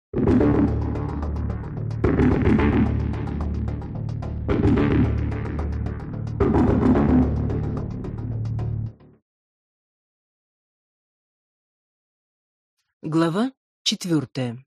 Глава 4.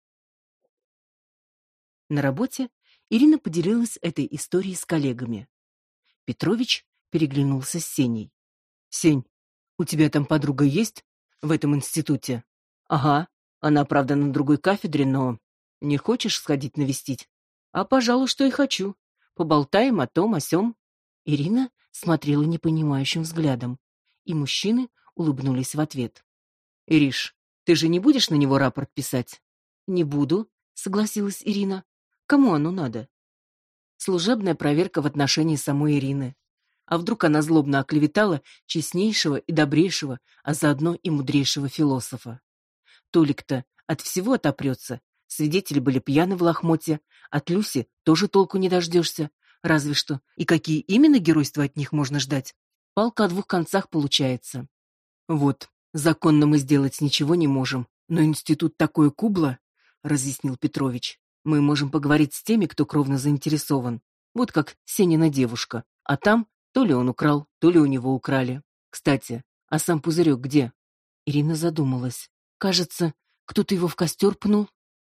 На работе Ирина поделилась этой историей с коллегами. Петрович переглянулся с Сеней. «Сень, у тебя там подруга есть в этом институте?» «Ага, она, правда, на другой кафедре, но... Не хочешь сходить навестить?» «А, пожалуй, что и хочу. Поболтаем о том, о сём». Ирина смотрела непонимающим взглядом, и мужчины улыбнулись в ответ. «Ириш, ты же не будешь на него рапорт писать?» «Не буду», — согласилась Ирина. «Кому оно надо?» Служебная проверка в отношении самой Ирины. А вдруг она злобно оклеветала честнейшего и добрейшего, а заодно и мудрейшего философа? Толик-то от всего отопрется. Свидетели были пьяны в лохмотье, от Люси тоже толку не дождешься. Разве что. И какие именно геройства от них можно ждать? Палка о двух концах получается. Вот, законно мы сделать ничего не можем, но институт такое кубло, разъяснил Петрович. Мы можем поговорить с теми, кто кровно заинтересован. Вот как Сенина девушка. А там то ли он украл, то ли у него украли. Кстати, а сам пузырек где? Ирина задумалась. Кажется, кто-то его в костер пнул.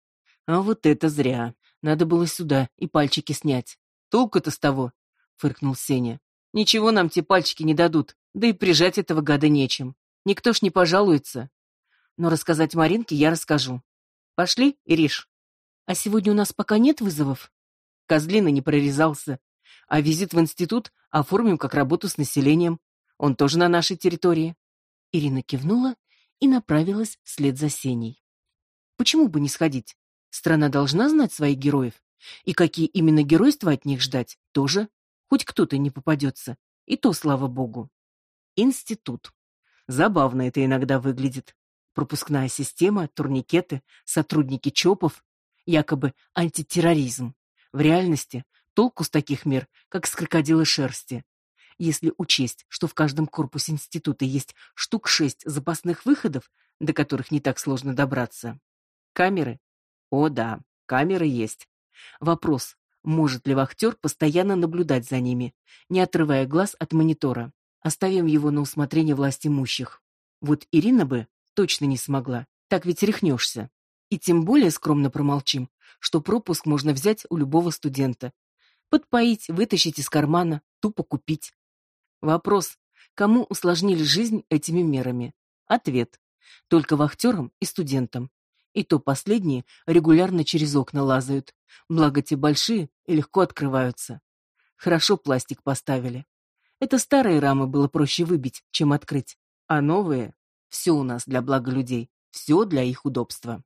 А вот это зря. Надо было сюда и пальчики снять. Толку-то с того, фыркнул Сеня. Ничего нам те пальчики не дадут, да и прижать этого гада нечем. Никто ж не пожалуется. Но рассказать Маринке я расскажу. Пошли, Ириш? А сегодня у нас пока нет вызовов? Козлина не прорезался. А визит в институт оформим как работу с населением. Он тоже на нашей территории. Ирина кивнула и направилась вслед за Сеней. Почему бы не сходить? Страна должна знать своих героев. И какие именно геройства от них ждать, тоже. Хоть кто-то не попадется. И то, слава богу. Институт. Забавно это иногда выглядит. Пропускная система, турникеты, сотрудники ЧОПов. Якобы антитерроризм. В реальности толку с таких мер, как с крокодила шерсти. Если учесть, что в каждом корпусе института есть штук 6 запасных выходов, до которых не так сложно добраться. Камеры? О да, камеры есть. Вопрос, может ли вахтер постоянно наблюдать за ними, не отрывая глаз от монитора. Оставим его на усмотрение властимущих. Вот Ирина бы точно не смогла, так ведь рехнешься. И тем более скромно промолчим, что пропуск можно взять у любого студента. Подпоить, вытащить из кармана, тупо купить. Вопрос, кому усложнили жизнь этими мерами? Ответ, только вахтерам и студентам. И то последние регулярно через окна лазают, благо те большие и легко открываются. Хорошо пластик поставили. Это старые рамы было проще выбить, чем открыть, а новые — все у нас для блага людей, все для их удобства.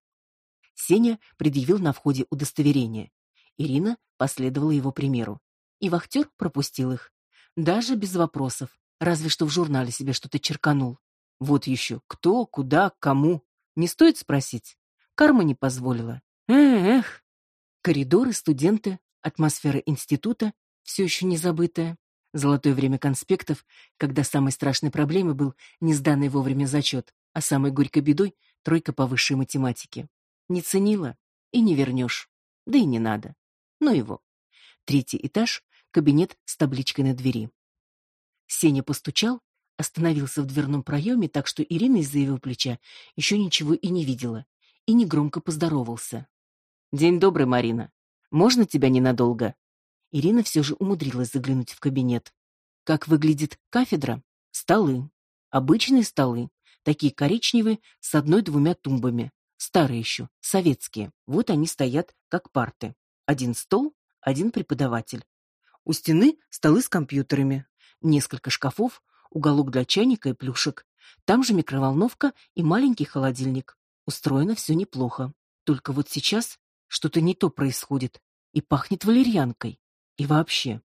Сеня предъявил на входе удостоверение. Ирина последовала его примеру. И вахтер пропустил их. Даже без вопросов, разве что в журнале себе что-то черканул. Вот еще кто, куда, кому. Не стоит спросить. Карма не позволила. Эх. Коридоры, студенты, атмосфера института, все еще не забытая. Золотое время конспектов, когда самой страшной проблемой был не сданный вовремя зачет, а самой горькой бедой — тройка по высшей математике. Не ценила и не вернешь. Да и не надо. Ну его. 3-й этаж, кабинет с табличкой на двери. Сеня постучал, остановился в дверном проеме, так что Ирина из-за его плеча еще ничего и не видела, и негромко поздоровался. «День добрый, Марина. Можно тебя ненадолго?» Ирина все же умудрилась заглянуть в кабинет. Как выглядит кафедра? Столы. Обычные столы, такие коричневые, с 1-2 тумбами. Старые еще, советские. Вот они стоят, как парты. 1 стол, 1 преподаватель. У стены столы с компьютерами. Несколько шкафов, уголок для чайника и плюшек. Там же микроволновка и маленький холодильник. Устроено все неплохо. Только вот сейчас что-то не то происходит. И пахнет валерьянкой. И вообще.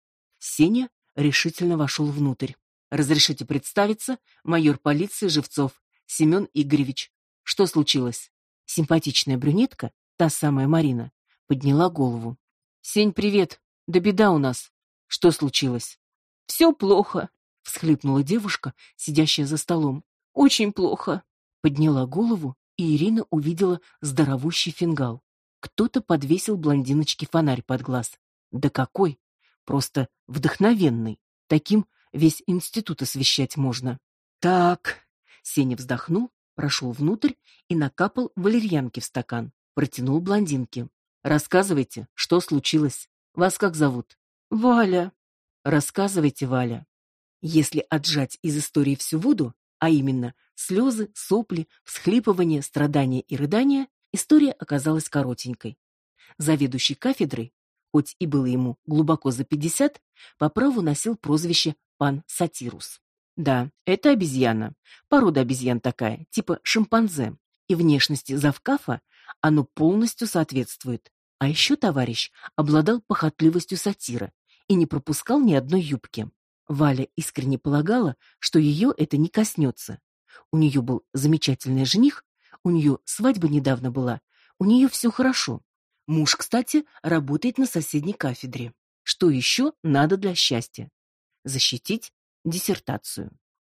Сеня решительно вошел внутрь. «Разрешите представиться, майор полиции Живцов, Семен Игоревич. Что случилось?» Симпатичная брюнетка, та самая Марина, подняла голову. «Сень, привет. Да беда у нас. Что случилось?» «Все плохо», — всхлипнула девушка, сидящая за столом. «Очень плохо». Подняла голову и Ирина увидела здоровущий фингал. Кто-то подвесил блондиночке фонарь под глаз. Да какой! Просто вдохновенный. Таким весь институт освещать можно. Так, Сеня вздохнул, прошел внутрь и накапал валерьянки в стакан. Протянул блондинке. Рассказывайте, что случилось. Вас как зовут? Валя. Рассказывайте, Валя. Если отжать из истории всю воду, а именно слезы, сопли, всхлипывания, страдания и рыдания, история оказалась коротенькой. Заведующий кафедрой, хоть и было ему глубоко за 50, по праву носил прозвище пан Сатирус. Да, это обезьяна, порода обезьян такая, типа шимпанзе, и внешности завкафа оно полностью соответствует. А еще товарищ обладал похотливостью сатира и не пропускал ни одной юбки. Валя искренне полагала, что ее это не коснется. У нее был замечательный жених, у нее свадьба недавно была, у нее все хорошо. Муж, кстати, работает на соседней кафедре. Что еще надо для счастья? Защитить диссертацию.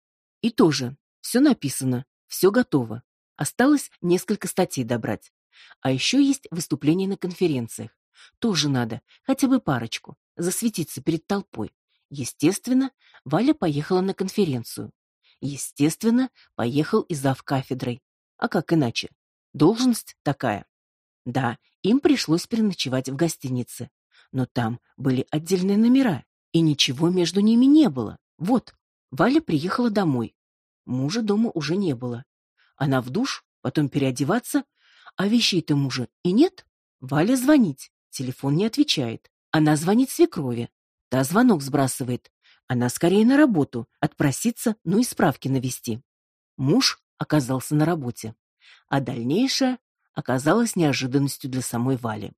И тоже, все написано, все готово. Осталось несколько статей добрать. А еще есть выступления на конференциях. Тоже надо, хотя бы парочку, засветиться перед толпой. Естественно, Валя поехала на конференцию. Естественно, поехал и зав кафедрой. А как иначе? Должность такая. Да, им пришлось переночевать в гостинице. Но там были отдельные номера, и ничего между ними не было. Вот, Валя приехала домой. Мужа дома уже не было. Она в душ, потом переодеваться, а вещей-то мужа и нет. Валя звонить, телефон не отвечает. Она звонит свекрови. Та звонок сбрасывает. Она скорее на работу, отпроситься, ну и справки навести. Муж оказался на работе. А дальнейшее оказалось неожиданностью для самой Вали.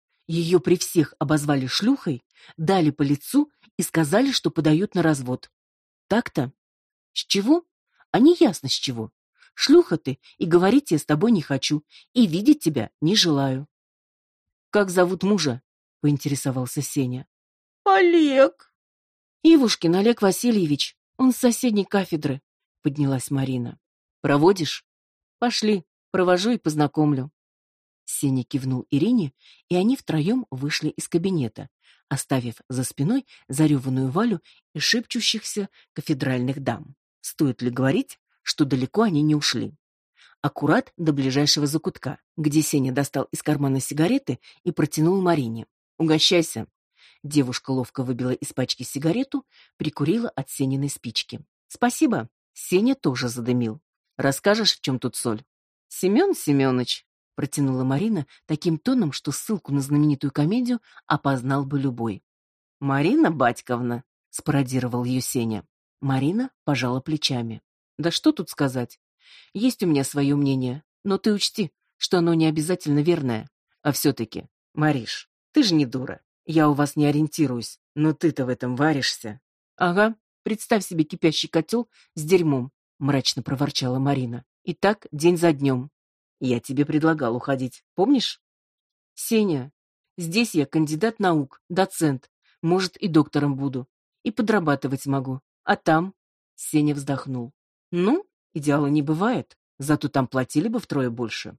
Ее при всех обозвали шлюхой, дали по лицу и сказали, что подают на развод. Так-то? С чего? А не ясно с чего. Шлюха ты, и говорить я с тобой не хочу, и видеть тебя не желаю. Как зовут мужа? Поинтересовался Сеня. Олег. Ивушкин Олег Васильевич, он с соседней кафедры, поднялась Марина. Проводишь? Пошли, провожу и познакомлю. Сеня кивнул Ирине, и они втроем вышли из кабинета, оставив за спиной зареванную Валю и шепчущихся кафедральных дам. Стоит ли говорить, что далеко они не ушли? Аккурат до ближайшего закутка, где Сеня достал из кармана сигареты и протянул Марине. «Угощайся». Девушка ловко выбила из пачки сигарету, прикурила от Сениной спички. «Спасибо». Сеня тоже задымил. «Расскажешь, в чем тут соль?» «Семен Семенович», — протянула Марина таким тоном, что ссылку на знаменитую комедию опознал бы любой. «Марина Батьковна», — спародировал ее Сеня. Марина пожала плечами. «Да что тут сказать? Есть у меня свое мнение, но ты учти, что оно не обязательно верное. А все-таки, Мариш, ты же не дура. Я у вас не ориентируюсь, но ты-то в этом варишься». «Ага, представь себе кипящий котел с дерьмом», — мрачно проворчала Марина. «И так день за днем. Я тебе предлагал уходить, помнишь?» «Сеня, здесь я кандидат наук, доцент, может, и доктором буду, и подрабатывать могу. А там?» Сеня вздохнул. «Ну, идеала не бывает, зато там платили бы втрое больше».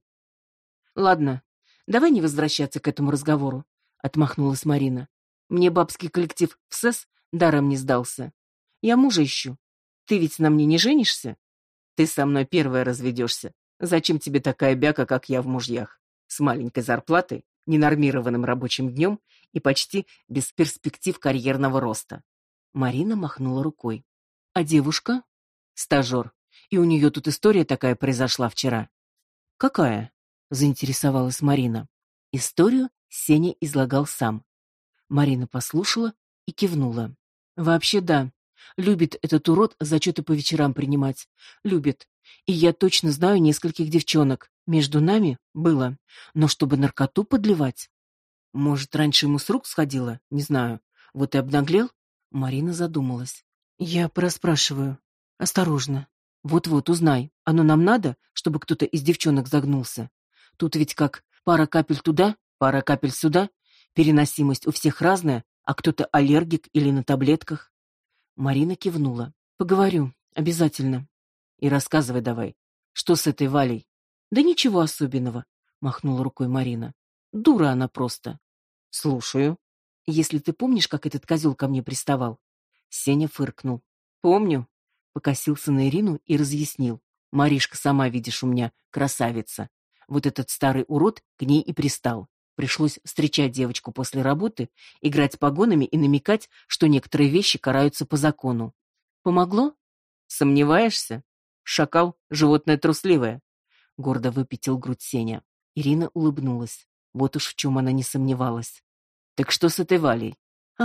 «Ладно, давай не возвращаться к этому разговору», — отмахнулась Марина. «Мне бабский коллектив в СЭС даром не сдался. Я мужа ищу. Ты ведь на мне не женишься? Ты со мной первая разведешься. Зачем тебе такая бяка, как я в мужьях? С маленькой зарплатой, ненормированным рабочим днем и почти без перспектив карьерного роста». Марина махнула рукой. «А девушка?» «Стажер. И у нее тут история такая произошла вчера». «Какая?» — заинтересовалась Марина. Историю Сеня излагал сам. Марина послушала и кивнула. «Вообще да. Любит этот урод зачеты по вечерам принимать. Любит. И я точно знаю нескольких девчонок. Между нами было. Но чтобы наркоту подливать...» «Может, раньше ему с рук сходило? Не знаю. Вот и обнаглел?» Марина задумалась. «Я проспрашиваю. Осторожно. Вот-вот, узнай. Оно нам надо, чтобы кто-то из девчонок загнулся? Тут ведь как пара капель туда, пара капель сюда. Переносимость у всех разная, а кто-то аллергик или на таблетках». Марина кивнула. «Поговорю. Обязательно. И рассказывай давай, что с этой Валей?» Да ничего особенного, махнула рукой Марина. Дура она просто. Слушаю. Если ты помнишь, как этот козел ко мне приставал? Сеня фыркнул. Помню. Покосился на Ирину и разъяснил. Маришка, сама видишь, у меня красавица. Вот этот старый урод к ней и пристал. Пришлось встречать девочку после работы, играть погонами и намекать, что некоторые вещи караются по закону. Помогло? Сомневаешься? Шакал — животное трусливое. Гордо выпятил грудь Сеня. Ирина улыбнулась. Вот уж в чем она не сомневалась. Так что с этой Валей?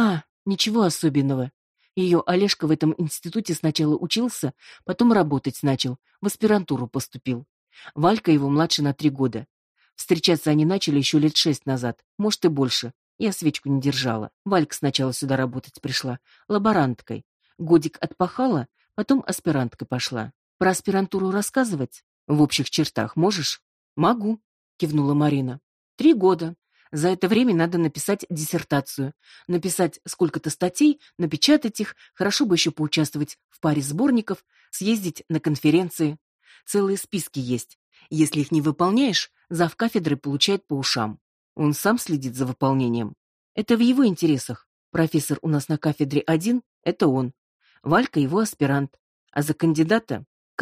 Ничего особенного. Ее Олежка в этом институте сначала учился, потом работать начал, в аспирантуру поступил. Валька его младше на 3 года. Встречаться они начали еще лет 6 назад, может и больше. Я свечку не держала. Валька сначала сюда работать пришла, лаборанткой. Годик отпахала, потом аспиранткой пошла. Про аспирантуру рассказывать? В общих чертах можешь? Могу, кивнула Марина. 3 года. За это время надо написать диссертацию, написать сколько-то статей, напечатать их, хорошо бы еще поучаствовать в паре сборников, съездить на конференции. Целые списки есть. Если их не выполняешь, завкафедры получает по ушам. Он сам следит за выполнением. Это в его интересах. Профессор у нас на кафедре один — это он. Валька его аспирант. А за кандидата,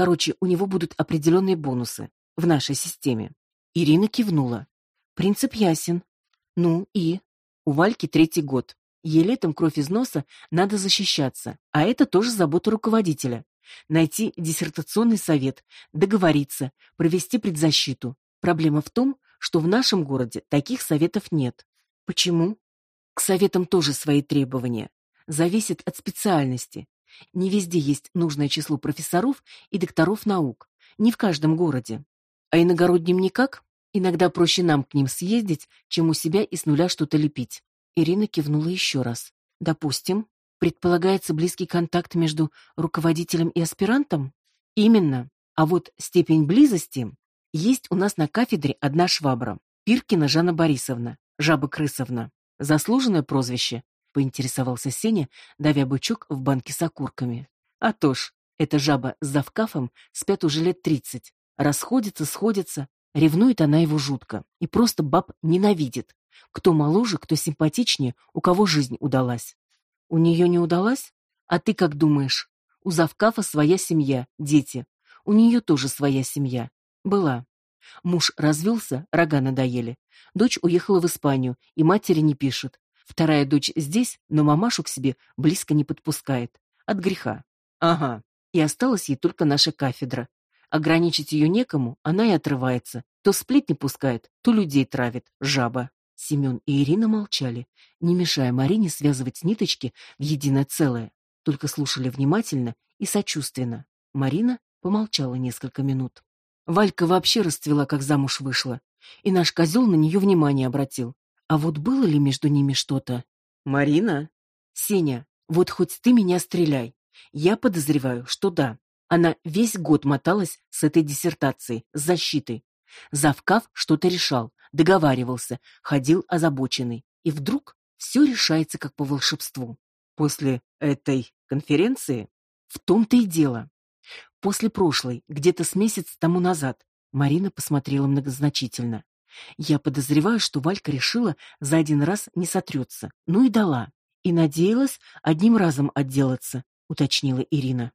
у него будут определенные бонусы в нашей системе. Ирина кивнула. Принцип ясен. Ну и? У Вальки 3-й год. Ей летом кровь из носа, надо защищаться. А это тоже забота руководителя. Найти диссертационный совет, договориться, провести предзащиту. Проблема в том, что в нашем городе таких советов нет. Почему? К советам тоже свои требования. Зависит от специальности. Не везде есть нужное число профессоров и докторов наук. Не в каждом городе. А иногородним никак? Иногда проще нам к ним съездить, чем у себя и с нуля что-то лепить. Ирина кивнула еще раз. Допустим, предполагается близкий контакт между руководителем и аспирантом? Именно. А вот степень близости есть у нас на кафедре одна швабра. Пиркина Жанна Борисовна, Жаба-крысовна. Заслуженное прозвище, поинтересовался Сеня, давя бычок в банке с окурками. А то ж, эта жаба с завкафом спят уже лет 30. Расходятся, сходятся. Ревнует она его жутко и просто баб ненавидит. Кто моложе, кто симпатичнее, у кого жизнь удалась. У нее не удалась? А ты как думаешь? У завкафа своя семья, дети. У нее тоже своя семья. Была. Муж развелся, рога надоели. Дочь уехала в Испанию, и матери не пишет. Вторая дочь здесь, но мамашу к себе близко не подпускает. От греха. Ага. И осталась ей только наша кафедра. Ограничить ее некому, она и отрывается. То сплетни пускает, то людей травит. Жаба. Семен и Ирина молчали, не мешая Марине связывать ниточки в единое целое. Только слушали внимательно и сочувственно. Марина помолчала несколько минут. Валька вообще расцвела, как замуж вышла. И наш козел на нее внимание обратил. А вот было ли между ними что-то? Марина? Сеня, вот хоть ты меня стреляй. Я подозреваю, что да. Она весь год моталась с этой диссертацией, с защитой. Завкаф что-то решал, договаривался, ходил озабоченный. И вдруг все решается как по волшебству. После этой конференции? В том-то и дело. После прошлой, где-то с месяц тому назад. Марина посмотрела многозначительно. Я подозреваю, что Валька решила за один раз не сотрется. Ну и дала. И надеялась одним разом отделаться, уточнила Ирина.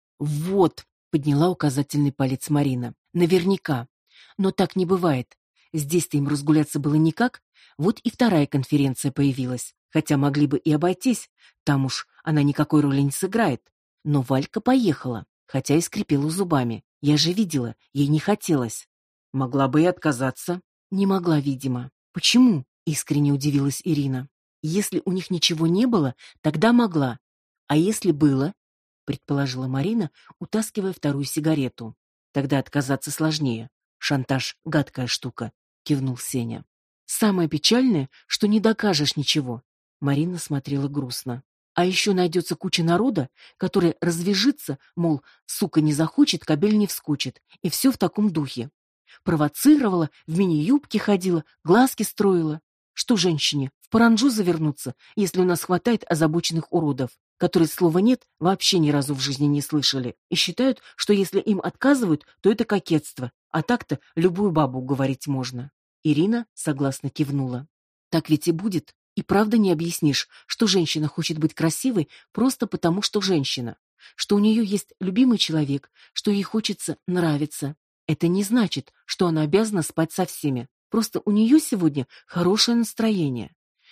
Вот, подняла указательный палец Марина. Наверняка. Но так не бывает. Здесь-то им разгуляться было никак. Вот и вторая конференция появилась. Хотя могли бы и обойтись. Там уж она никакой роли не сыграет. Но Валька поехала, хотя и скрипела зубами. Я же видела, ей не хотелось. Могла бы и отказаться. Не могла, видимо. Почему? Искренне удивилась Ирина. Если у них ничего не было, тогда могла. А если было? Предположила Марина, утаскивая вторую сигарету. Тогда отказаться сложнее. Шантаж — гадкая штука, кивнул Сеня. Самое печальное, что не докажешь ничего. Марина смотрела грустно. А еще найдется куча народа, который развяжется, мол, сука не захочет, кобель не вскочит. И все в таком духе. Провоцировала, в мини-юбке ходила, глазки строила. Что женщине, в паранджу завернуться, если у нас хватает озабоченных уродов, которые слова «нет» вообще ни разу в жизни не слышали, и считают, что если им отказывают, то это кокетство, А так-то любую бабу уговорить можно. Ирина согласно кивнула. Так ведь и будет. И правда не объяснишь, что женщина хочет быть красивой просто потому, что женщина, что у нее есть любимый человек, что ей хочется нравиться. Это не значит, что она обязана спать со всеми. Просто у нее сегодня хорошее настроение.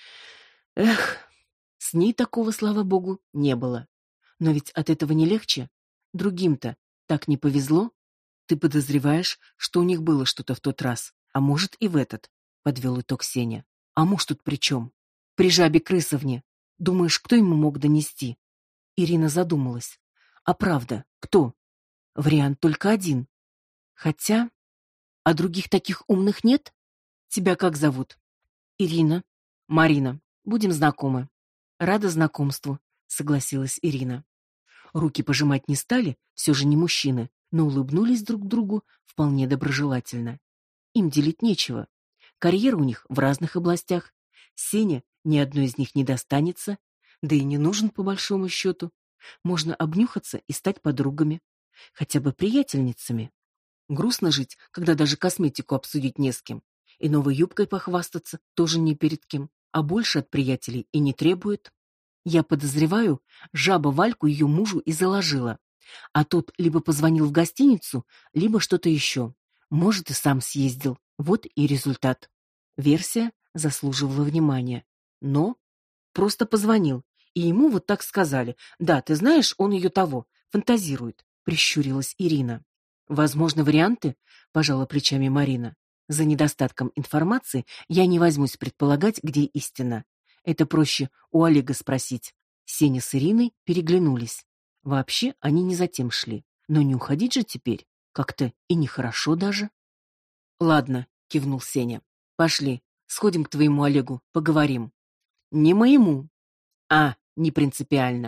Эх, с ней такого, слава богу, не было. Но ведь от этого не легче. Другим-то так не повезло. Ты подозреваешь, что у них было что-то в тот раз, а может и в этот, подвел итог Сеня. А муж тут при чем? При жабе Крысовне. Думаешь, кто ему мог донести? Ирина задумалась. А правда, кто? Вариант только один. Хотя, а других таких умных нет? Тебя как зовут? Ирина. Марина. Будем знакомы. Рада знакомству, согласилась Ирина. Руки пожимать не стали, все же не мужчины, но улыбнулись друг другу вполне доброжелательно. Им делить нечего. Карьера у них в разных областях. Сеня ни одной из них не достанется, да и не нужен по большому счету. Можно обнюхаться и стать подругами, хотя бы приятельницами. Грустно жить, когда даже косметику обсудить не с кем, и новой юбкой похвастаться тоже не перед кем, а больше от приятелей и не требует. Я подозреваю, жаба Вальку ее мужу и заложила, а тот либо позвонил в гостиницу, либо что-то еще. Может, и сам съездил. Вот и результат. Версия заслуживала внимания. Но просто позвонил, и ему вот так сказали: «Да, ты знаешь, он ее того, фантазирует», — прищурилась Ирина. «Возможны варианты?» — пожала плечами Марина. «За недостатком информации я не возьмусь предполагать, где истина. Это проще у Олега спросить». Сеня с Ириной переглянулись. Вообще они не затем шли. Но не уходить же теперь. Как-то и нехорошо даже. «Ладно», — кивнул Сеня. «Пошли, сходим к твоему Олегу, поговорим». «Не моему». «А, не принципиально».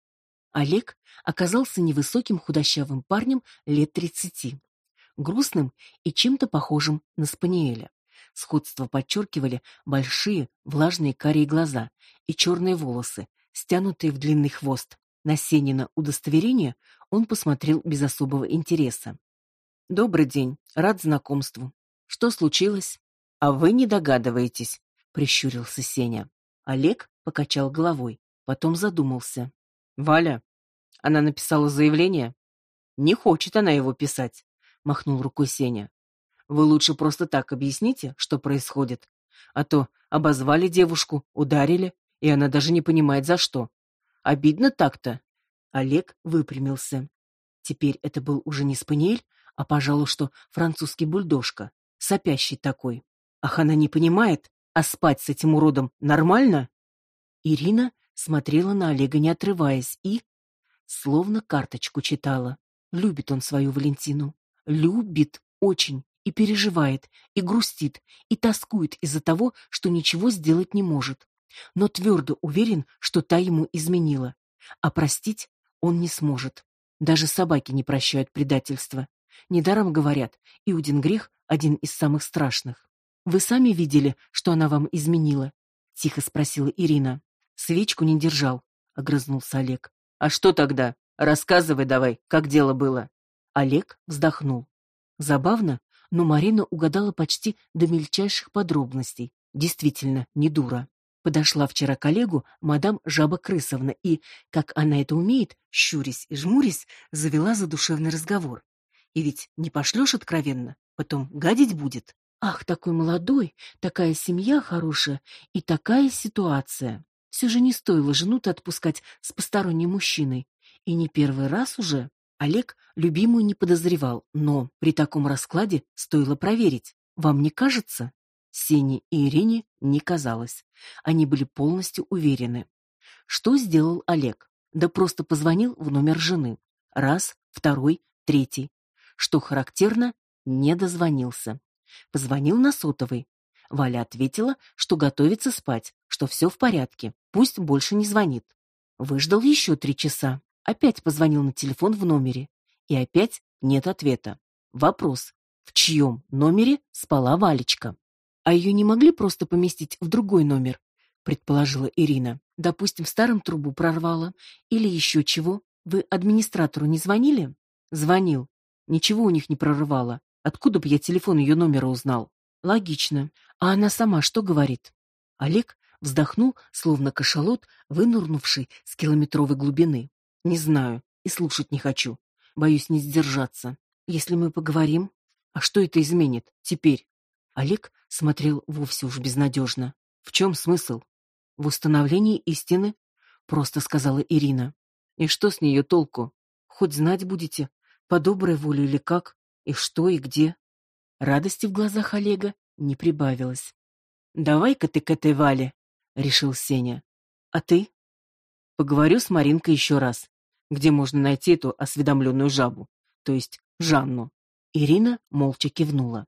Олег оказался невысоким худощавым парнем лет 30, грустным и чем-то похожим на спаниеля. Сходство подчеркивали большие влажные карие глаза и черные волосы, стянутые в длинный хвост. На Сенина удостоверение он посмотрел без особого интереса. «Добрый день, рад знакомству. Что случилось?» «А вы не догадываетесь», — прищурился Сеня. Олег покачал головой, потом задумался. «Валя, она написала заявление?» «Не хочет она его писать», — махнул рукой Сеня. «Вы лучше просто так объясните, что происходит. А то обозвали девушку, ударили, и она даже не понимает, за что. Обидно так-то». Олег выпрямился. Теперь это был уже не спаниель, а, пожалуй, что французский бульдожка, сопящий такой. Ах, она не понимает, а спать с этим уродом нормально? Ирина смотрела на Олега, не отрываясь, и словно карточку читала. Любит он свою Валентину. Любит очень. И переживает, и грустит, и тоскует из-за того, что ничего сделать не может. Но твердо уверен, что та ему изменила. А простить он не сможет. Даже собаки не прощают предательства. Недаром говорят, Иудин грех один из самых страшных. «Вы сами видели, что она вам изменила?» — тихо спросила Ирина. «Свечку не держал», — огрызнулся Олег. «А что тогда? Рассказывай давай, как дело было». Олег вздохнул. Забавно, но Марина угадала почти до мельчайших подробностей. Действительно, не дура. Подошла вчера к Олегу мадам Жаба Крысовна и, как она это умеет, щурясь и жмурясь, завела задушевный разговор. И ведь не пошлешь откровенно, потом гадить будет. Ах, такой молодой, такая семья хорошая и такая ситуация. Все же не стоило жену-то отпускать с посторонним мужчиной. И не первый раз уже. Олег любимую не подозревал, но при таком раскладе стоило проверить. Вам не кажется? Сене и Ирине не казалось. Они были полностью уверены. Что сделал Олег? Да просто позвонил в номер жены. Раз, второй, третий. Что характерно, не дозвонился. Позвонил на сотовый. Валя ответила, что готовится спать, что все в порядке, пусть больше не звонит. Выждал еще 3 часа. Опять позвонил на телефон в номере. И опять нет ответа. Вопрос: в чьем номере спала Валечка? А ее не могли просто поместить в другой номер, предположила Ирина. Допустим, в старом трубу прорвало или еще чего. Вы администратору не звонили? Звонил. Ничего у них не прорывало. Откуда бы я телефон ее номера узнал? Логично. А она сама что говорит? Олег вздохнул, словно кашалот, вынырнувший с километровой глубины. Не знаю и слушать не хочу. Боюсь не сдержаться. Если мы поговорим, а что это изменит теперь? Олег смотрел вовсе уж безнадежно. В чем смысл? В установлении истины, просто сказала Ирина. И что с нее толку? Хоть знать будете, по доброй воле или как, и что, и где. Радости в глазах Олега не прибавилось. «Давай-ка ты к этой Вале», — решил Сеня. «А ты?» «Поговорю с Маринкой еще раз. Где можно найти эту осведомленную жабу? То есть Жанну?» Ирина молча кивнула.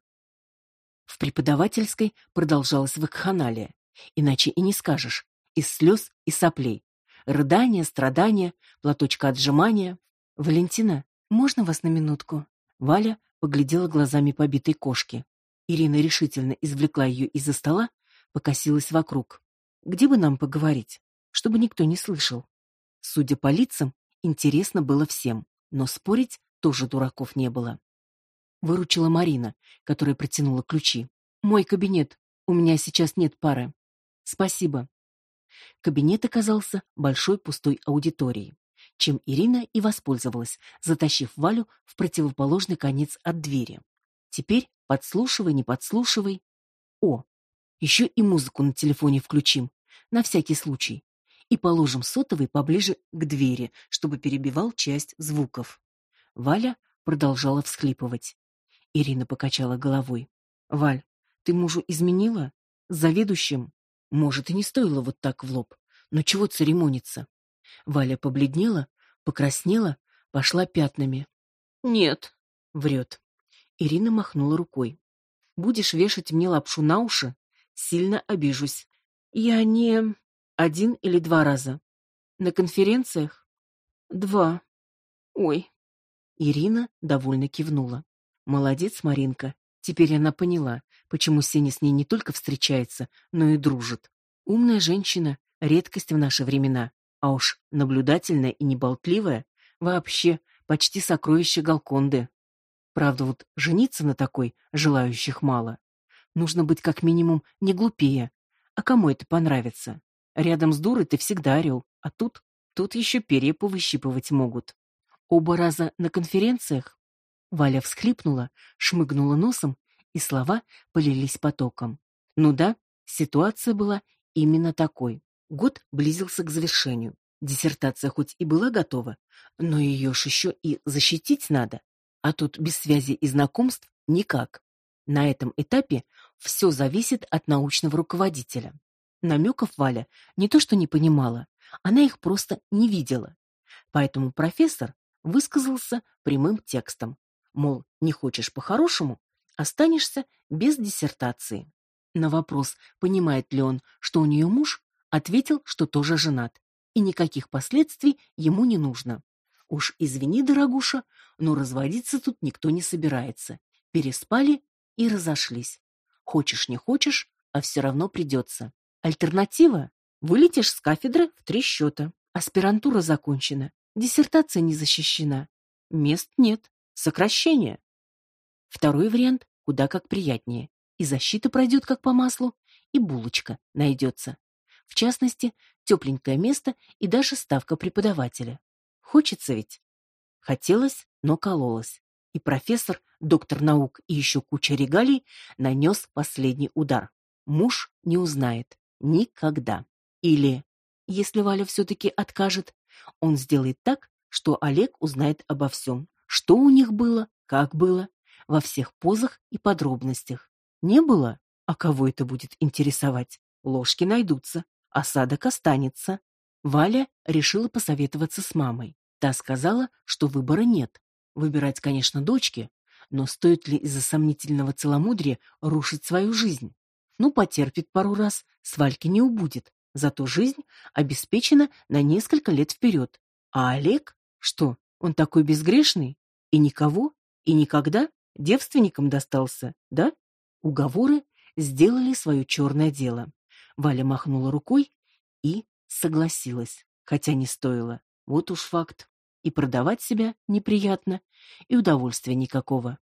В преподавательской продолжалась вакханалия. Иначе и не скажешь. Из слез и соплей. Рыдания, страдания, платочка-отжимания. «Валентина, можно вас на минутку?» Валя поглядела глазами побитой кошки. Ирина решительно извлекла ее из-за стола, покосилась вокруг. «Где бы нам поговорить? Чтобы никто не слышал». Судя по лицам, интересно было всем, но спорить тоже дураков не было. Выручила Марина, которая протянула ключи. «Мой кабинет. У меня сейчас нет пары». «Спасибо». Кабинет оказался большой пустой аудиторией, чем Ирина и воспользовалась, затащив Валю в противоположный конец от двери. Теперь подслушивай, не подслушивай. О, еще и музыку на телефоне включим, на всякий случай. И положим сотовый поближе к двери, чтобы перебивал часть звуков. Валя продолжала всхлипывать. Ирина покачала головой. «Валь, ты мужу изменила? С заведующим? Может, и не стоило вот так в лоб, но чего церемониться?» Валя побледнела, покраснела, пошла пятнами. «Нет», — врет. Ирина махнула рукой. «Будешь вешать мне лапшу на уши? Сильно обижусь. Я не... 1 или 2 раза. На конференциях? 2. Ой». Ирина довольно кивнула. Молодец, Маринка. Теперь она поняла, почему Сеня с ней не только встречается, но и дружит. Умная женщина — редкость в наши времена, а уж наблюдательная и неболтливая — вообще почти сокровище Голконды. Правда, вот жениться на такой желающих мало. Нужно быть как минимум не глупее. А кому это понравится? Рядом с дурой ты всегда орел, а тут еще перья повыщипывать могут. Оба раза на конференциях? Валя всхлипнула, шмыгнула носом, и слова полились потоком. Ну да, ситуация была именно такой. Год близился к завершению. Диссертация хоть и была готова, но ее ж еще и защитить надо. А тут без связи и знакомств никак. На этом этапе все зависит от научного руководителя. Намеков Валя не то что не понимала, она их просто не видела. Поэтому профессор высказался прямым текстом. Мол, не хочешь по-хорошему, останешься без диссертации. На вопрос, понимает ли он, что у нее муж, ответил, что тоже женат, и никаких последствий ему не нужно. Уж извини, дорогуша, но разводиться тут никто не собирается. Переспали и разошлись. Хочешь не хочешь, а все равно придется. Альтернатива — вылетишь с кафедры в 3 счета. Аспирантура закончена, диссертация не защищена. Мест нет. Сокращение. Второй вариант куда как приятнее. И защита пройдет как по маслу, и булочка найдется. В частности, тепленькое место и даже ставка преподавателя. Хочется ведь? Хотелось, но кололось. И профессор, доктор наук и еще куча регалий нанес последний удар. Муж не узнает. Никогда. Или, если Валя все-таки откажет, он сделает так, что Олег узнает обо всем. Что у них было, как было, во всех позах и подробностях. Не было? А кого это будет интересовать? Ложки найдутся, осадок останется. Валя решила посоветоваться с мамой. Та сказала, что выбора нет. Выбирать, конечно, дочке, но стоит ли из-за сомнительного целомудрия рушить свою жизнь? Ну, потерпит пару раз, с Вальки не убудет. Зато жизнь обеспечена на несколько лет вперед. А Олег? Что, он такой безгрешный? И никого, и никогда девственником достался, да? Уговоры сделали свое черное дело. Валя махнула рукой и согласилась, хотя не стоило. Вот уж факт. И продавать себя неприятно, и удовольствия никакого.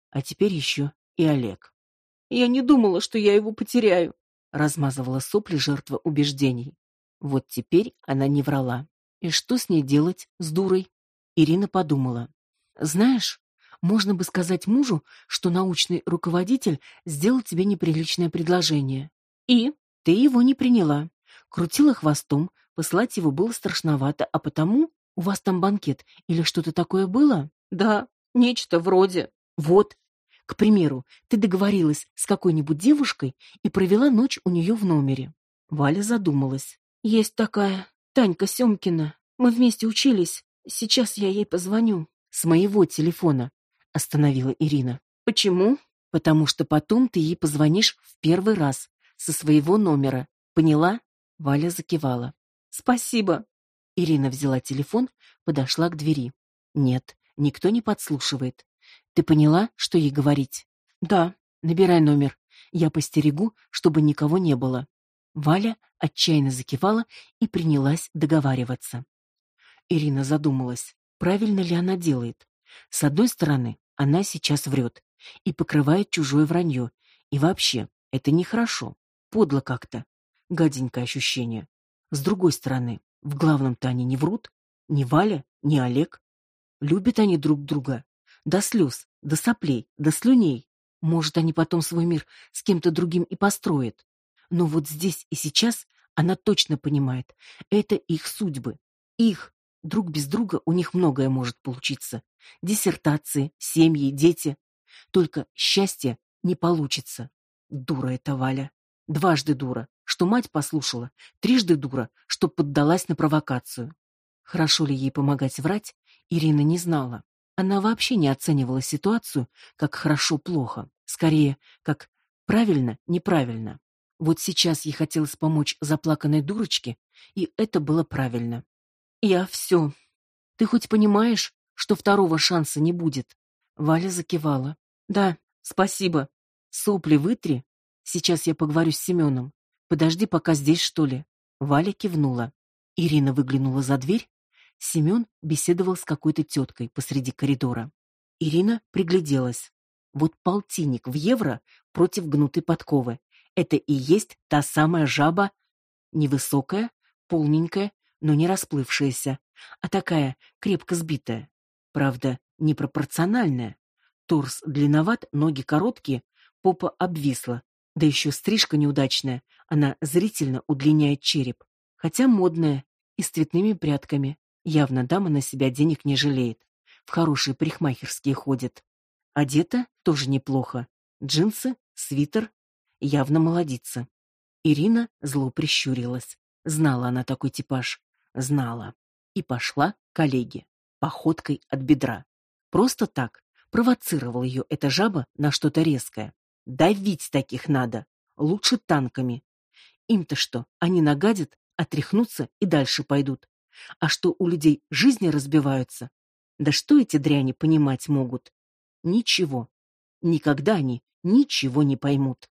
А теперь еще и Олег. Я не думала, что я его потеряю, размазывала сопли жертва убеждений. Вот теперь она не врала. И что с ней делать, с дурой? Ирина подумала. Знаешь, можно бы сказать мужу, что научный руководитель сделал тебе неприличное предложение. И ты его не приняла. Крутила хвостом, послать его было страшновато, а потому у вас там банкет или что-то такое было? Да, нечто вроде. Вот. К примеру, ты договорилась с какой-нибудь девушкой и провела ночь у нее в номере. Валя задумалась. Есть такая Танька Семкина. Мы вместе учились. Сейчас я ей позвоню. С моего телефона, остановила Ирина. Почему? Потому что потом ты ей позвонишь в первый раз со своего номера. Поняла? Валя закивала. Спасибо. Ирина взяла телефон, подошла к двери. Нет, никто не подслушивает. Ты поняла, что ей говорить? Да. Набирай номер. Я постерегу, чтобы никого не было. Валя отчаянно закивала и принялась договариваться. Ирина задумалась, правильно ли она делает. С одной стороны, она сейчас врет и покрывает чужое вранье. И вообще, это нехорошо, подло как-то. Гаденькое ощущение. С другой стороны, в главном-то они не врут. Ни Валя, ни Олег. Любят они друг друга. До слез, до соплей, до слюней. Может, они потом свой мир с кем-то другим и построят. Но вот здесь и сейчас она точно понимает, это их судьбы. Их. Друг без друга у них многое может получиться. Диссертации, семьи, дети. Только счастья не получится. Дура эта Валя. Дважды дура, что мать послушала. Трижды дура, что поддалась на провокацию. Хорошо ли ей помогать врать, Ирина не знала. Она вообще не оценивала ситуацию как хорошо-плохо. Скорее, как правильно-неправильно. Вот сейчас ей хотелось помочь заплаканной дурочке, и это было правильно. Я все. Ты хоть понимаешь, что второго шанса не будет? Валя закивала. Да, спасибо. Сопли вытри. Сейчас я поговорю с Семеном. Подожди пока здесь, что ли. Валя кивнула. Ирина выглянула за дверь. Семен беседовал с какой-то теткой посреди коридора. Ирина пригляделась. Вот полтинник в евро против гнутой подковы. Это и есть та самая жаба, невысокая, полненькая, но не расплывшаяся, а такая крепко сбитая. Правда, непропорциональная. Торс длинноват, ноги короткие, попа обвисла. Да еще стрижка неудачная, она зрительно удлиняет череп. Хотя модная и с цветными прядками. Явно дама на себя денег не жалеет. В хорошие парикмахерские ходит. Одета тоже неплохо. Джинсы, свитер. Явно молодица. Ирина зло прищурилась. Знала она такой типаж. Знала. И пошла к коллеге. Походкой от бедра. Просто так. Провоцировала ее эта жаба на что-то резкое. Давить таких надо. Лучше танками. Им-то что, они нагадят, отряхнутся и дальше пойдут. А что у людей жизни разбиваются? Да что эти дряни понимать могут? Ничего. Никогда они ничего не поймут.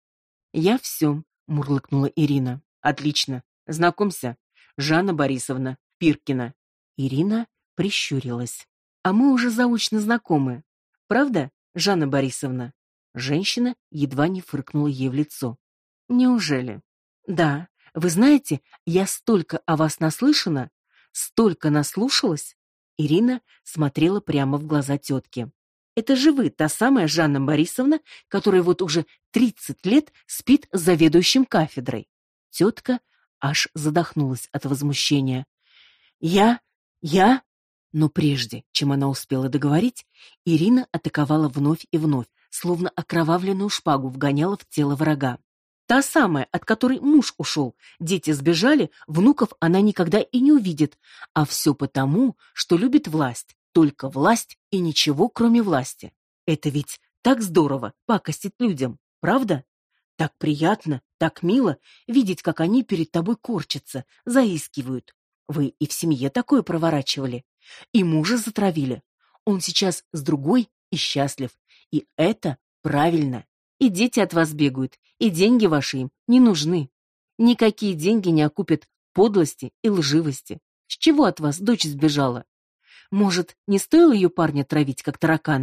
Я все, мурлыкнула Ирина. Отлично. Знакомься, Жанна Борисовна Пиркина. Ирина прищурилась. А мы уже заочно знакомы. Правда, Жанна Борисовна? Женщина едва не фыркнула ей в лицо. Неужели? Да. Вы знаете, я столько о вас наслышана, столько наслушалась. Ирина смотрела прямо в глаза тетки. Это же вы, та самая Жанна Борисовна, которая вот уже 30 лет спит с заведующим кафедрой. Тетка аж задохнулась от возмущения. Я? Но прежде, чем она успела договорить, Ирина атаковала вновь и вновь, словно окровавленную шпагу вгоняла в тело врага. Та самая, от которой муж ушел, дети сбежали, внуков она никогда и не увидит, а все потому, что любит власть, только власть и ничего, кроме власти. Это ведь так здорово пакостить людям, правда? Так приятно, так мило видеть, как они перед тобой корчатся, заискивают. Вы и в семье такое проворачивали, и мужа затравили. Он сейчас с другой и счастлив, и это правильно. И дети от вас бегают, и деньги ваши им не нужны. Никакие деньги не окупят подлости и лживости. С чего от вас дочь сбежала? Может, не стоило ее парня травить, как таракана?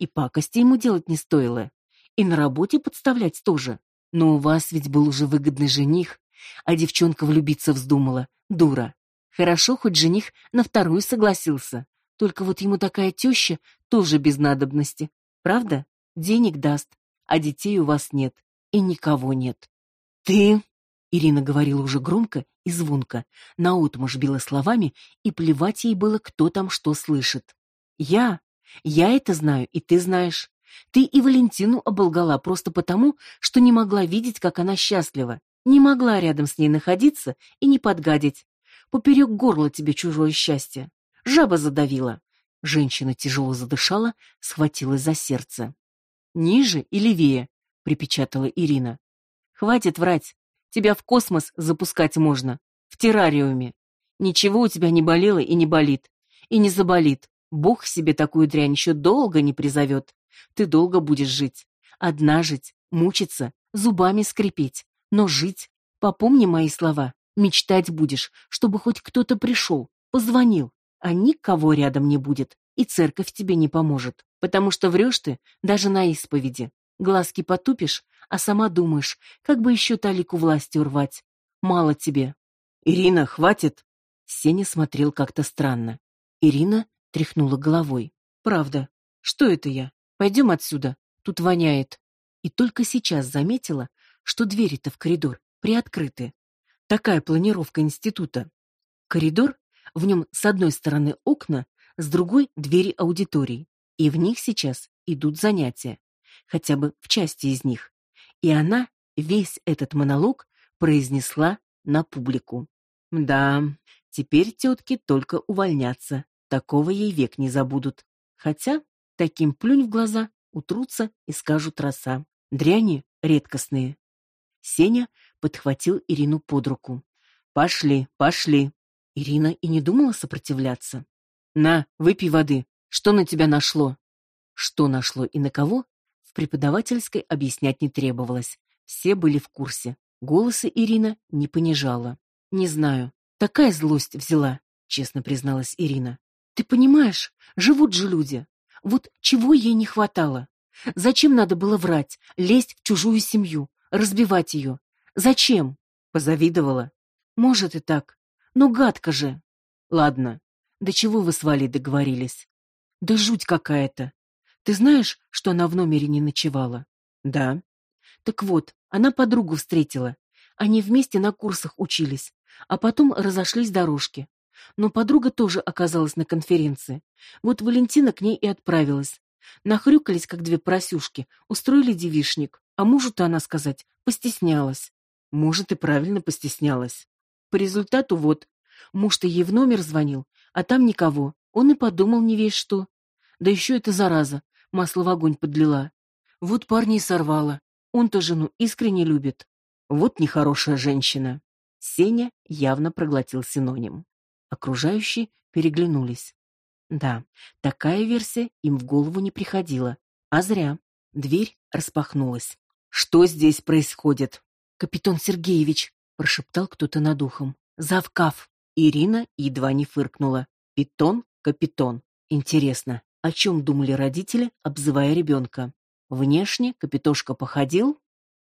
И пакости ему делать не стоило. И на работе подставлять тоже. Но у вас ведь был уже выгодный жених, а девчонка влюбиться вздумала. Дура. Хорошо, хоть жених на вторую согласился. Только вот ему такая теща тоже без надобности. Правда? Денег даст, а детей у вас нет. И никого нет. Ты... Ирина говорила уже громко и звонко, наотмашь била словами, и плевать ей было, кто там что слышит. Я это знаю, и ты знаешь. Ты и Валентину оболгала просто потому, что не могла видеть, как она счастлива. Не могла рядом с ней находиться и не подгадить. Поперек горла тебе чужое счастье. Жаба задавила. Женщина тяжело задышала, схватилась за сердце. «Ниже и левее», — припечатала Ирина. «Хватит врать. Тебя в космос запускать можно. В террариуме. Ничего у тебя не болело и не болит. И не заболит. Бог себе такую дрянь еще долго не призовет. Ты долго будешь жить. Одна жить, мучиться, зубами скрипеть. Но жить. Попомни мои слова. Мечтать будешь, чтобы хоть кто-то пришел, позвонил. А никого рядом не будет. И церковь тебе не поможет. Потому что врешь ты даже на исповеди. Глазки потупишь, а сама думаешь, как бы еще талику власти урвать. Мало тебе. Ирина, хватит. Сеня смотрел как-то странно. Ирина тряхнула головой. Правда. Что это я? Пойдем отсюда. Тут воняет. И только сейчас заметила, что двери-то в коридор приоткрыты. Такая планировка института. Коридор, в нем с одной стороны окна, с другой двери аудиторий. И в них сейчас идут занятия. Хотя бы в части из них. И она весь этот монолог произнесла на публику. Да, теперь тетки только увольняться. Такого ей век не забудут. Хотя таким плюнь в глаза, утрутся и скажут роса. Дряни редкостные. Сеня подхватил Ирину под руку. «Пошли, пошли». Ирина и не думала сопротивляться. «На, выпей воды. Что на тебя нашло?» Что нашло и на кого, в преподавательской объяснять не требовалось. Все были в курсе. Голоса Ирина не понижала. «Не знаю. Такая злость взяла», — честно призналась Ирина. «Ты понимаешь, живут же люди. Вот чего ей не хватало? Зачем надо было врать, лезть в чужую семью, разбивать ее? Зачем?» Позавидовала. «Может и так. Но гадко же». «Ладно. До чего вы с Валей договорились?» «Да жуть какая-то. Ты знаешь, что она в номере не ночевала?» «Да». «Так вот, она подругу встретила. Они вместе на курсах учились, а потом разошлись дорожки. Но подруга тоже оказалась на конференции. Вот Валентина к ней и отправилась. Нахрюкались, как две поросюшки, устроили девичник, а мужу-то она сказать постеснялась». «Может, и правильно постеснялась». По результату вот, муж-то ей в номер звонил, а там никого. Он и подумал не весь что. Да еще эта зараза масло в огонь подлила. Вот парня и сорвала. Он-то жену искренне любит. Вот нехорошая женщина. Сеня явно проглотил синоним. Окружающие переглянулись. Да, такая версия им в голову не приходила. А зря. Дверь распахнулась. «Что здесь происходит?» «Капитан Сергеевич», — прошептал кто-то над ухом. «Завкаф». Ирина едва не фыркнула. «Питон, капитон. Интересно, о чем думали родители, обзывая ребенка? Внешне Капитошка походил?»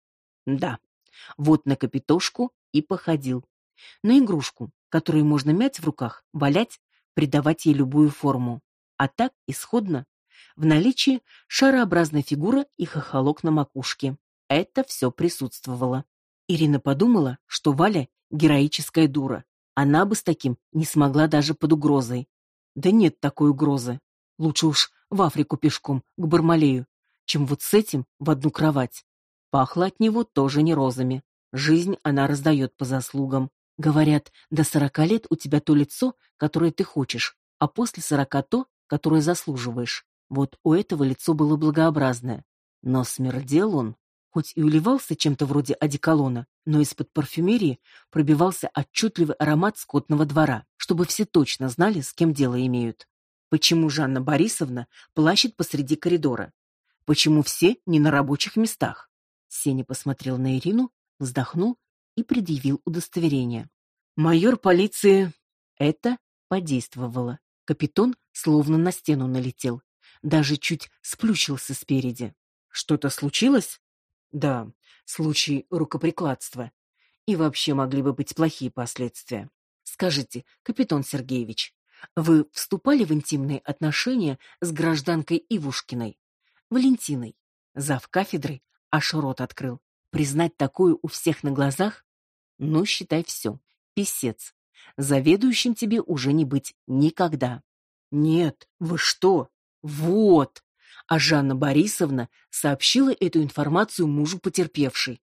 Да, вот на Капитошку и походил. На игрушку, которую можно мять в руках, валять, придавать ей любую форму. А так, исходно, в наличии шарообразная фигура и хохолок на макушке. Это все присутствовало. Ирина подумала, что Валя героическая дура. Она бы с таким не смогла даже под угрозой. Да нет такой угрозы. Лучше уж в Африку пешком, к Бармалею, чем вот с этим в одну кровать. Пахло от него тоже не розами. Жизнь она раздает по заслугам. Говорят, до 40 лет у тебя то лицо, которое ты хочешь, а после 40 то, которое заслуживаешь. Вот у этого лицо было благообразное. Но смердел он. Хоть и уливался чем-то вроде одеколона, но из-под парфюмерии пробивался отчетливый аромат скотного двора, чтобы все точно знали, с кем дело имеют. Почему Жанна Борисовна плачет посреди коридора? Почему все не на рабочих местах? Сеня посмотрел на Ирину, вздохнул и предъявил удостоверение. «Майор полиции...» Это подействовало. Капитон словно на стену налетел. даже чуть сплющился спереди. Что-то случилось? Да, случай рукоприкладства. И вообще могли бы быть плохие последствия. Скажите, капитан Сергеевич, вы вступали в интимные отношения с гражданкой Ивушкиной, Валентиной? Зав кафедрой аж рот открыл. Признать такое у всех на глазах? Ну, считай все. Писец. Заведующим тебе уже не быть никогда. Нет, вы что? Вот. А Жанна Борисовна сообщила эту информацию мужу потерпевшей.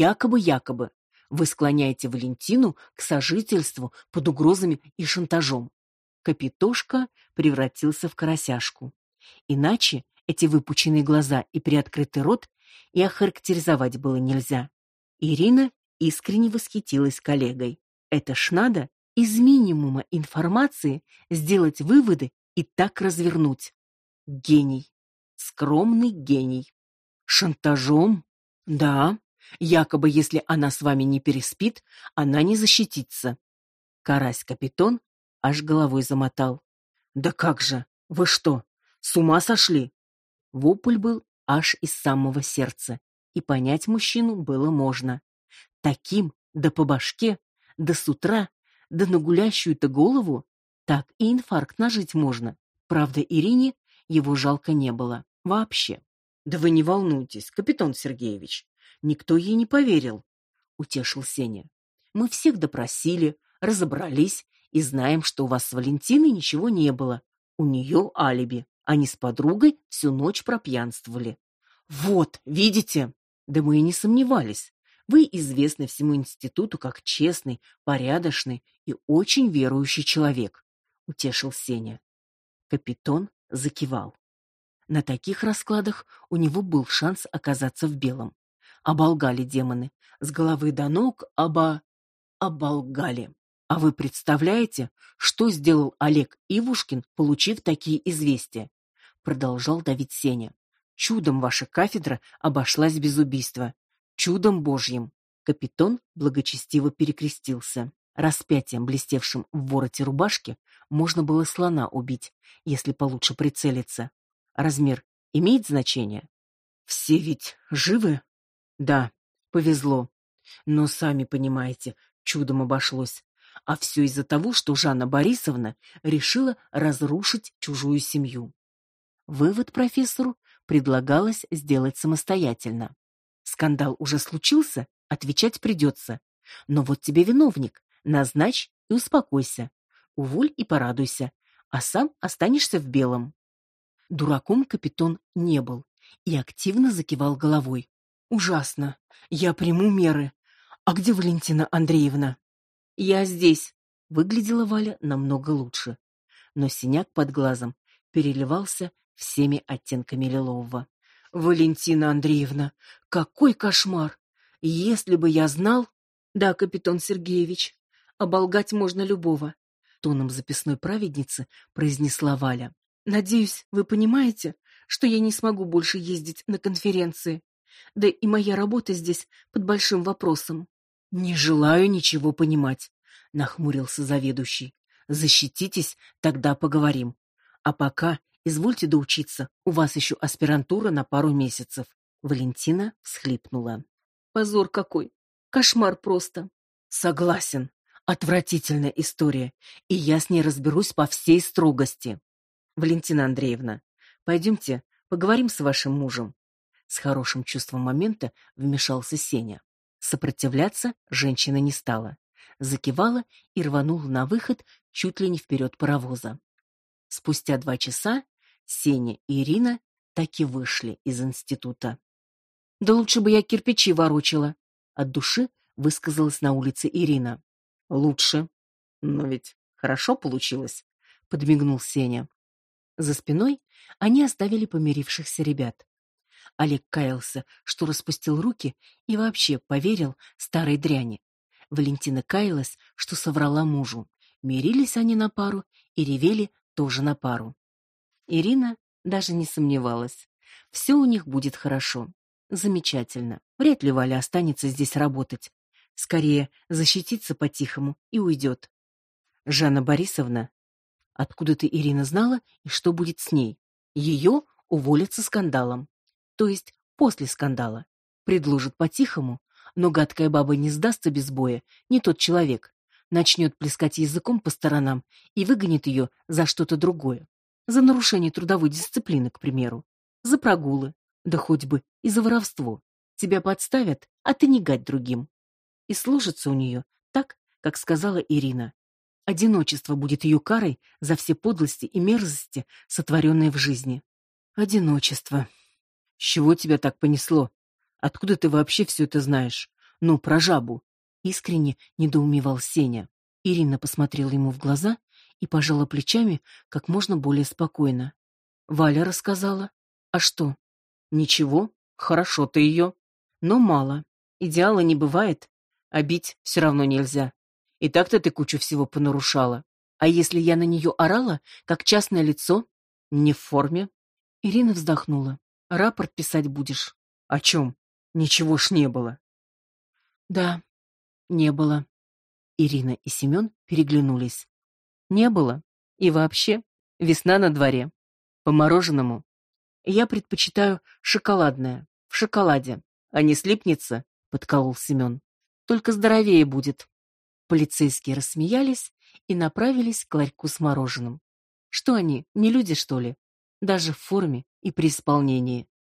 Якобы. Вы склоняете Валентину к сожительству под угрозами и шантажом. Капитошка превратился в карасяшку. Иначе эти выпученные глаза и приоткрытый рот и охарактеризовать было нельзя. Ирина искренне восхитилась коллегой. Это ж надо из минимума информации сделать выводы и так развернуть. Гений. Скромный гений. Шантажом? Да. Якобы, если она с вами не переспит, она не защитится. Карась-капитон аж головой замотал. Да как же? Вы что, с ума сошли? Вопль был аж из самого сердца, и понять мужчину было можно. Таким, да по башке, да с утра, да на гулящую-то голову, так и инфаркт нажить можно. Правда, Ирине его жалко не было. Вообще. Да вы не волнуйтесь, капитан Сергеевич. Никто ей не поверил, утешил Сеня. Мы всех допросили, разобрались и знаем, что у вас с Валентиной ничего не было. У нее алиби. Они с подругой всю ночь пропьянствовали. Вот, видите? Да мы и не сомневались. Вы известны всему институту как честный, порядочный и очень верующий человек, утешил Сеня. Капитан закивал. На таких раскладах у него был шанс оказаться в белом. Оболгали демоны. С головы до ног оболгали. А вы представляете, что сделал Олег Ивушкин, получив такие известия? Продолжал давить Сеня. Чудом ваша кафедра обошлась без убийства. Чудом Божьим. Капитан благочестиво перекрестился. Распятием, блестевшим в вороте рубашки, можно было слона убить, если получше прицелиться. Размер имеет значение? Все ведь живы? Да, повезло. Но сами понимаете, чудом обошлось. А все из-за того, что Жанна Борисовна решила разрушить чужую семью. Вывод профессору предлагалось сделать самостоятельно. Скандал уже случился, отвечать придется. Но вот тебе виновник, назначь и успокойся. Уволь и порадуйся, а сам останешься в белом. Дураком капитан не был и активно закивал головой. Ужасно. Я приму меры. А где Валентина Андреевна? Я здесь. Выглядела Валя намного лучше, но синяк под глазом переливался всеми оттенками лилового. Валентина Андреевна, какой кошмар! Если бы я знал... Да, капитан Сергеевич, оболгать можно любого, тоном записной праведницы произнесла Валя. Надеюсь, вы понимаете, что я не смогу больше ездить на конференции. Да и моя работа здесь под большим вопросом. Не желаю ничего понимать, нахмурился заведующий. Защититесь, тогда поговорим. А пока извольте доучиться, у вас еще аспирантура на пару месяцев. Валентина всхлипнула. Позор какой! Кошмар просто. Согласен. Отвратительная история, и я с ней разберусь по всей строгости. Валентина Андреевна, пойдемте поговорим с вашим мужем. С хорошим чувством момента вмешался Сеня. Сопротивляться женщина не стала. Закивала и рванула на выход чуть ли не вперед паровоза. Спустя 2 часа Сеня и Ирина таки вышли из института. Да лучше бы я кирпичи ворочала, от души высказалась на улице Ирина. Лучше. Но ведь хорошо получилось, подмигнул Сеня. За спиной они оставили помирившихся ребят. Олег каялся, что распустил руки и вообще поверил старой дряни. Валентина каялась, что соврала мужу. Мирились они на пару и ревели тоже на пару. Ирина даже не сомневалась. Все у них будет хорошо. Замечательно. Вряд ли Валя останется здесь работать. Скорее защитится по-тихому и уйдет. Жанна Борисовна. Откуда-то Ирина знала и что будет с ней. Ее уволят со скандалом. То есть после скандала. Предложат по-тихому, но гадкая баба не сдастся без боя, не тот человек. Начнет плескать языком по сторонам и выгонит ее за что-то другое. За нарушение трудовой дисциплины, к примеру. За прогулы, да хоть бы и за воровство. Тебя подставят, а ты не гать другим. И сложится у нее так, как сказала Ирина. Одиночество будет ее карой за все подлости и мерзости, сотворенные в жизни. Одиночество. С чего тебя так понесло? Откуда ты вообще все это знаешь? Ну, про жабу. Искренне недоумевал Сеня. Ирина посмотрела ему в глаза и пожала плечами как можно более спокойно. Валя рассказала. А что? Ничего, хорошо ты ее. Но мало. Идеала не бывает, а бить все равно нельзя. И так-то ты кучу всего понарушала. А если я на нее орала, как частное лицо? Не в форме. Ирина вздохнула. Рапорт писать будешь? О чем? Ничего ж не было. Да, не было. Ирина и Семен переглянулись. Не было. И вообще, весна на дворе. По мороженому. Я предпочитаю шоколадное, в шоколаде. А не слипнется, подколол Семен. Только здоровее будет. Полицейские рассмеялись и направились к ларьку с мороженым. Что они, не люди, что ли? Даже в форме и при исполнении.